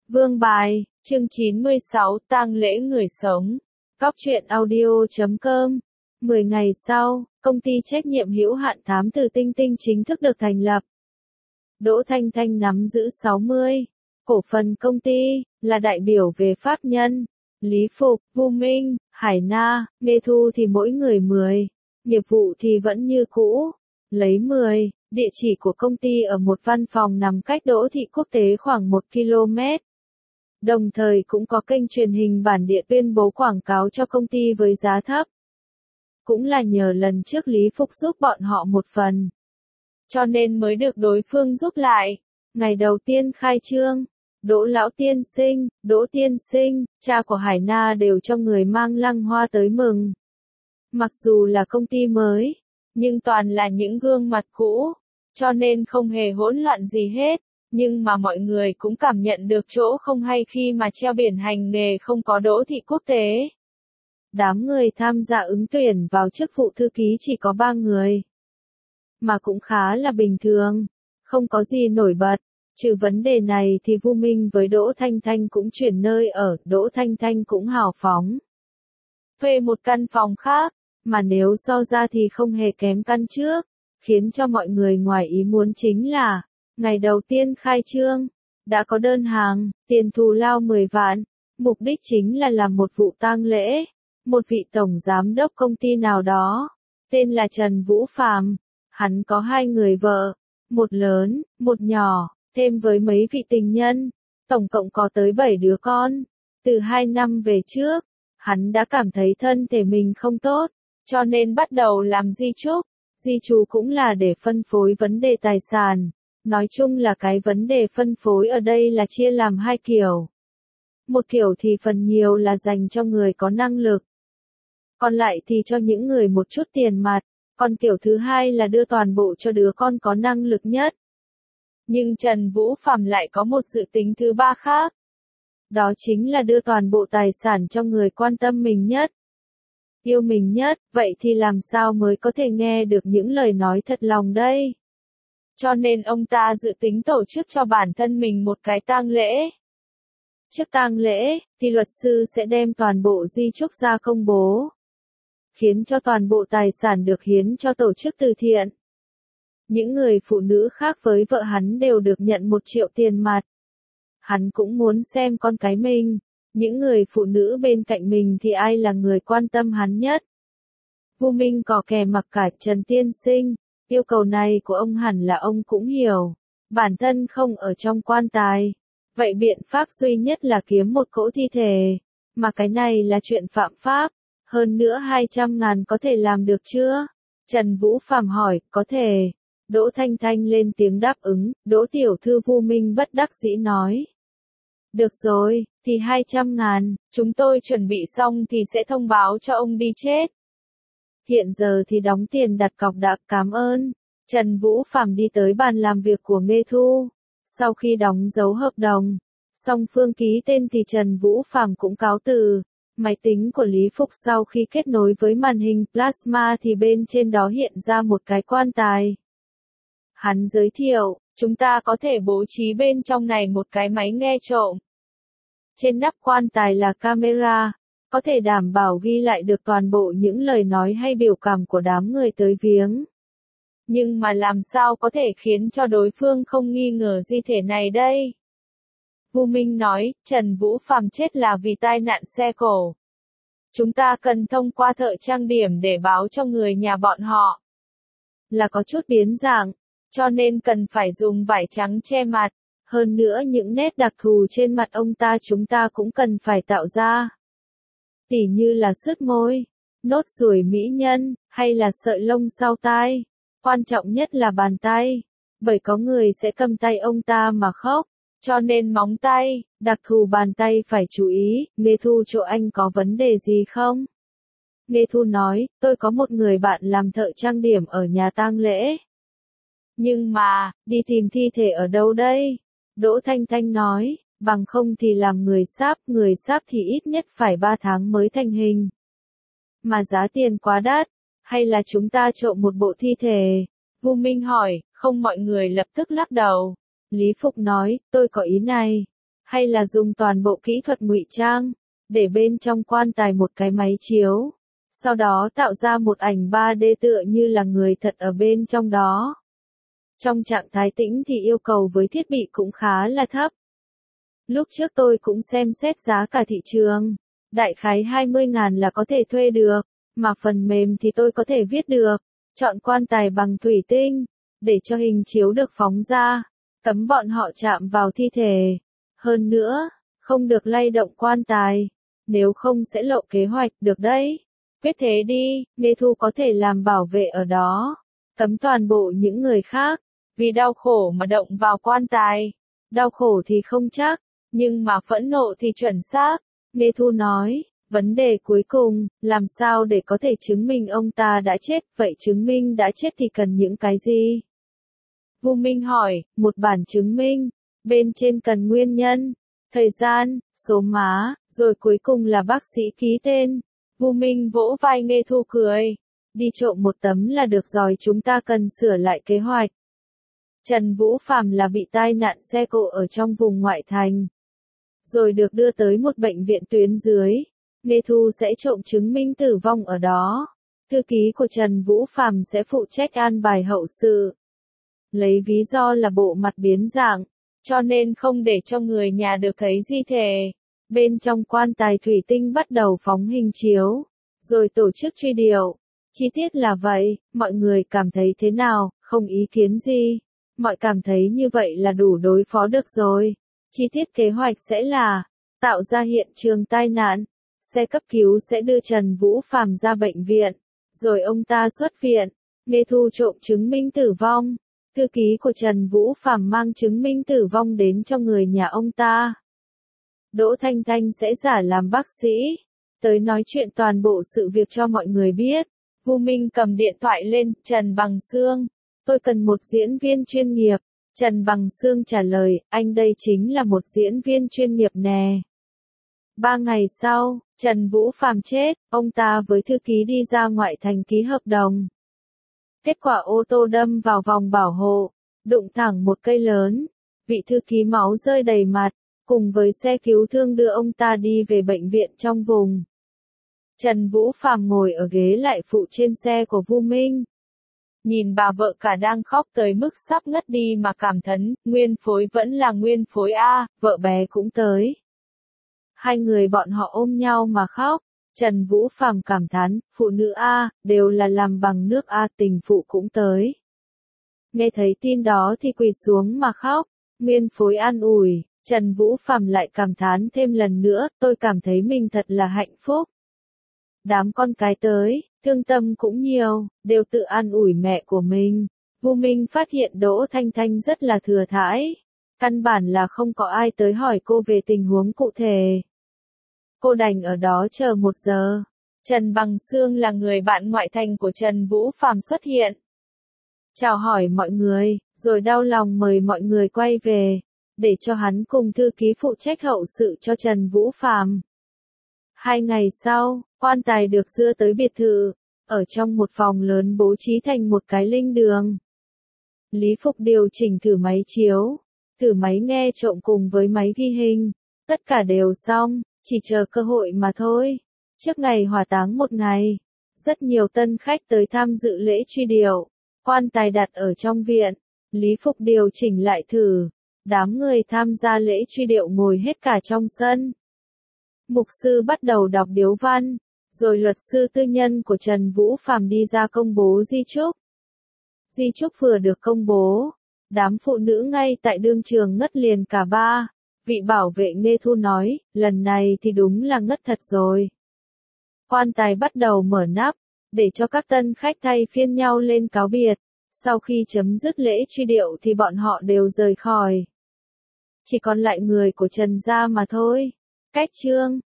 Vương Bài, chương 96, tang lễ người sống. Cóc truyện audio.com. 10 ngày sau, công ty trách nhiệm hữu hạn thám tử Tinh Tinh chính thức được thành lập. Đỗ Thanh Thanh nắm giữ 60 cổ phần công ty, là đại biểu về pháp nhân. Lý Phục, Vu Minh, Hải Na, Nghê Thu thì mỗi người 10. Nghiệp vụ thì vẫn như cũ. Lấy 10, địa chỉ của công ty ở một văn phòng nằm cách Đỗ Thị Quốc tế khoảng 1 km. Đồng thời cũng có kênh truyền hình bản địa tuyên bố quảng cáo cho công ty với giá thấp. Cũng là nhờ lần trước Lý Phục giúp bọn họ một phần, cho nên mới được đối phương giúp lại. Ngày đầu tiên khai trương, Đỗ Lão Tiên Sinh, Đỗ Tiên Sinh, cha của Hải Na đều cho người mang lăng hoa tới mừng. Mặc dù là công ty mới, nhưng toàn là những gương mặt cũ, cho nên không hề hỗn loạn gì hết. Nhưng mà mọi người cũng cảm nhận được chỗ không hay khi mà treo biển hành nghề không có Đỗ Thị Quốc tế. Đám người tham gia ứng tuyển vào chức vụ thư ký chỉ có 3 người. Mà cũng khá là bình thường, không có gì nổi bật. Trừ vấn đề này thì Vu Minh với Đỗ Thanh Thanh cũng chuyển nơi ở, Đỗ Thanh Thanh cũng hào phóng thuê một căn phòng khác, mà nếu so ra thì không hề kém căn trước. Khiến cho mọi người ngoài ý muốn chính là, ngày đầu tiên khai trương, đã có đơn hàng, tiền thù lao 10 vạn, mục đích chính là làm một vụ tang lễ. Một vị tổng giám đốc công ty nào đó, tên là Trần Vũ Phàm, hắn có 2 người vợ, một lớn, một nhỏ, thêm với mấy vị tình nhân, tổng cộng có tới 7 đứa con. Từ 2 năm về trước, hắn đã cảm thấy thân thể mình không tốt, cho nên bắt đầu làm di chúc. Di chú cũng là để phân phối vấn đề tài sản. Nói chung là cái vấn đề phân phối ở đây là chia làm 2 kiểu. Một kiểu thì phần nhiều là dành cho người có năng lực. Còn lại thì cho những người một chút tiền mặt. Còn kiểu thứ hai là đưa toàn bộ cho đứa con có năng lực nhất. Nhưng Trần Vũ Phàm lại có một dự tính thứ ba khác. Đó chính là đưa toàn bộ tài sản cho người quan tâm mình nhất, yêu mình nhất. Vậy thì làm sao mới có thể nghe được những lời nói thật lòng đây? Cho nên ông ta dự tính tổ chức cho bản thân mình một cái tang lễ. Trước tang lễ, thì luật sư sẽ đem toàn bộ di chúc ra công bố, khiến cho toàn bộ tài sản được hiến cho tổ chức từ thiện. Những người phụ nữ khác với vợ hắn đều được nhận 1 triệu tiền mặt. Hắn cũng muốn xem con cái mình, những người phụ nữ bên cạnh mình thì ai là người quan tâm hắn nhất. Vu Minh có kè mặc cả Trần Tiên Sinh, yêu cầu này của ông hẳn là ông cũng hiểu. Bản thân không ở trong quan tài. Vậy biện pháp duy nhất là kiếm một cỗ thi thể. Mà cái này là chuyện phạm pháp. Hơn nữa 200.000 có thể làm được chưa? Trần Vũ Phàm hỏi, có thể. Đỗ Thanh Thanh lên tiếng đáp ứng. Đỗ tiểu thư Vu Minh bất đắc dĩ nói. Được rồi, thì 200.000, chúng tôi chuẩn bị xong thì sẽ thông báo cho ông đi chết. Hiện giờ thì đóng tiền đặt cọc đã, cảm ơn. Trần Vũ Phàm đi tới bàn làm việc của Nghê Thu. Sau khi đóng dấu hợp đồng, song phương ký tên thì Trần Vũ Phàm cũng cáo từ. Máy tính của Lý Phục sau khi kết nối với màn hình plasma thì bên trên đó hiện ra một cái quan tài. Hắn giới thiệu, chúng ta có thể bố trí bên trong này một cái máy nghe trộm. Trên nắp quan tài là camera, có thể đảm bảo ghi lại được toàn bộ những lời nói hay biểu cảm của đám người tới viếng. Nhưng mà làm sao có thể khiến cho đối phương không nghi ngờ di thể này đây? Vu Minh nói, Trần Vũ Phàm chết là vì tai nạn xe cộ. Chúng ta cần thông qua thợ trang điểm để báo cho người nhà bọn họ. Là có chút biến dạng, cho nên cần phải dùng vải trắng che mặt. Hơn nữa những nét đặc thù trên mặt ông ta chúng ta cũng cần phải tạo ra. Tỉ như là sứt môi, nốt ruồi mỹ nhân, hay là sợi lông sau tai. Quan trọng nhất là bàn tay. Bởi có người sẽ cầm tay ông ta mà khóc. Cho nên móng tay, đặc thù bàn tay phải chú ý. Nghê Thu chỗ anh có vấn đề gì không? Nghê Thu nói, tôi có một người bạn làm thợ trang điểm ở nhà tang lễ. Nhưng mà, đi tìm thi thể ở đâu đây? Đỗ Thanh Thanh nói, bằng không thì làm người sáp thì ít nhất phải 3 tháng mới thành hình. Mà giá tiền quá đắt, hay là chúng ta trộm một bộ thi thể? Vu Minh hỏi, không, mọi người lập tức lắc đầu. Lý Phục nói, tôi có ý này. hay là dùng toàn bộ kỹ thuật ngụy trang, để bên trong quan tài một cái máy chiếu, sau đó tạo ra một ảnh 3D tựa như là người thật ở bên trong đó. Trong trạng thái tĩnh thì yêu cầu với thiết bị cũng khá là thấp. Lúc trước tôi cũng xem xét giá cả thị trường, đại khái 20.000 là có thể thuê được, mà phần mềm thì tôi có thể viết được, chọn quan tài bằng thủy tinh, để cho hình chiếu được phóng ra, cấm bọn họ chạm vào thi thể. Hơn nữa, không được lay động quan tài, nếu không sẽ lộ kế hoạch được đấy. Quyết thế đi, Nghe Thu có thể làm bảo vệ ở đó, cấm toàn bộ những người khác, vì đau khổ mà động vào quan tài. Đau khổ thì không chắc, nhưng mà phẫn nộ thì chuẩn xác. Nghe Thu nói, vấn đề cuối cùng, làm sao để có thể chứng minh ông ta đã chết, vậy chứng minh đã chết thì cần những cái gì? Vu Minh hỏi, một bản chứng minh, bên trên cần nguyên nhân, thời gian, số má, rồi cuối cùng là bác sĩ ký tên. Vu Minh vỗ vai Nghe Thu cười, đi trộm một tấm là được rồi, chúng ta cần sửa lại kế hoạch. Trần Vũ Phàm là bị tai nạn xe cộ ở trong vùng ngoại thành, rồi được đưa tới một bệnh viện tuyến dưới. Nghe Thu sẽ trộm chứng minh tử vong ở đó. Thư ký của Trần Vũ Phàm sẽ phụ trách an bài hậu sự. Lấy ví do là bộ mặt biến dạng, cho nên không để cho người nhà được thấy di thể. Bên trong quan tài thủy tinh bắt đầu phóng hình chiếu, rồi tổ chức truy điệu. Chi tiết là vậy, mọi người cảm thấy thế nào, không ý kiến gì. Mọi cảm thấy như vậy là đủ đối phó được rồi. Chi tiết kế hoạch sẽ là tạo ra hiện trường tai nạn, xe cấp cứu sẽ đưa Trần Vũ Phàm ra bệnh viện, rồi ông ta xuất viện. Nghe Thu trộm chứng minh tử vong. Thư ký của Trần Vũ Phàm mang chứng minh tử vong đến cho người nhà ông ta. Đỗ Thanh Thanh sẽ giả làm bác sĩ, tới nói chuyện toàn bộ sự việc cho mọi người biết. Vu Minh cầm điện thoại lên, Trần Bằng Xương, tôi cần một diễn viên chuyên nghiệp. Trần Bằng Xương trả lời, anh đây chính là một diễn viên chuyên nghiệp nè. 3 ngày sau, Trần Vũ Phàm chết, ông ta với thư ký đi ra ngoại thành ký hợp đồng. Kết quả ô tô đâm vào vòng bảo hộ, đụng thẳng một cây lớn, vị thư ký máu rơi đầy mặt, cùng với xe cứu thương đưa ông ta đi về bệnh viện trong vùng. Trần Vũ Phàm ngồi ở ghế lại phụ trên xe của Vu Minh. Nhìn bà vợ cả đang khóc tới mức sắp ngất đi mà cảm thán, nguyên phối vẫn là nguyên phối a, vợ bé cũng tới. Hai người bọn họ ôm nhau mà khóc. Trần Vũ Phàm cảm thán, phụ nữ a, đều là làm bằng nước a, tình phụ cũng tới. Nghe thấy tin đó thì quỳ xuống mà khóc. Nguyên phối an ủi, Trần Vũ Phàm lại cảm thán thêm lần nữa, tôi cảm thấy mình thật là hạnh phúc. Đám con cái tới, thương tâm cũng nhiều, đều tự an ủi mẹ của mình. Vu Minh phát hiện Đỗ Thanh Thanh rất là thừa thãi. Căn bản là không có ai tới hỏi cô về tình huống cụ thể. Cô đành ở đó chờ 1 giờ. Trần Bằng Xương là người bạn ngoại thành của Trần Vũ Phàm xuất hiện. Chào hỏi mọi người, rồi đau lòng mời mọi người quay về, để cho hắn cùng thư ký phụ trách hậu sự cho Trần Vũ Phàm. 2 ngày sau, quan tài được đưa tới biệt thự, ở trong một phòng lớn bố trí thành một cái linh đường. Lý Phục điều chỉnh thử máy chiếu, thử máy nghe trộm cùng với máy ghi hình, tất cả đều xong, chỉ chờ cơ hội mà thôi. Trước ngày hỏa táng một ngày, rất nhiều tân khách tới tham dự lễ truy điệu, quan tài đặt ở trong viện, Lý Phục điều chỉnh lại thử, đám người tham gia lễ truy điệu ngồi hết cả trong sân. Mục sư bắt đầu đọc điếu văn, rồi luật sư tư nhân của Trần Vũ Phàm đi ra công bố di chúc. Di chúc vừa được công bố, đám phụ nữ ngay tại đương trường ngất liền cả ba. Vị bảo vệ Nghe Thu nói, lần này thì đúng là ngất thật rồi. Quan tài bắt đầu mở nắp, để cho các tân khách thay phiên nhau lên cáo biệt. Sau khi chấm dứt lễ truy điệu thì bọn họ đều rời khỏi. Chỉ còn lại người của Trần gia mà thôi. Cách chương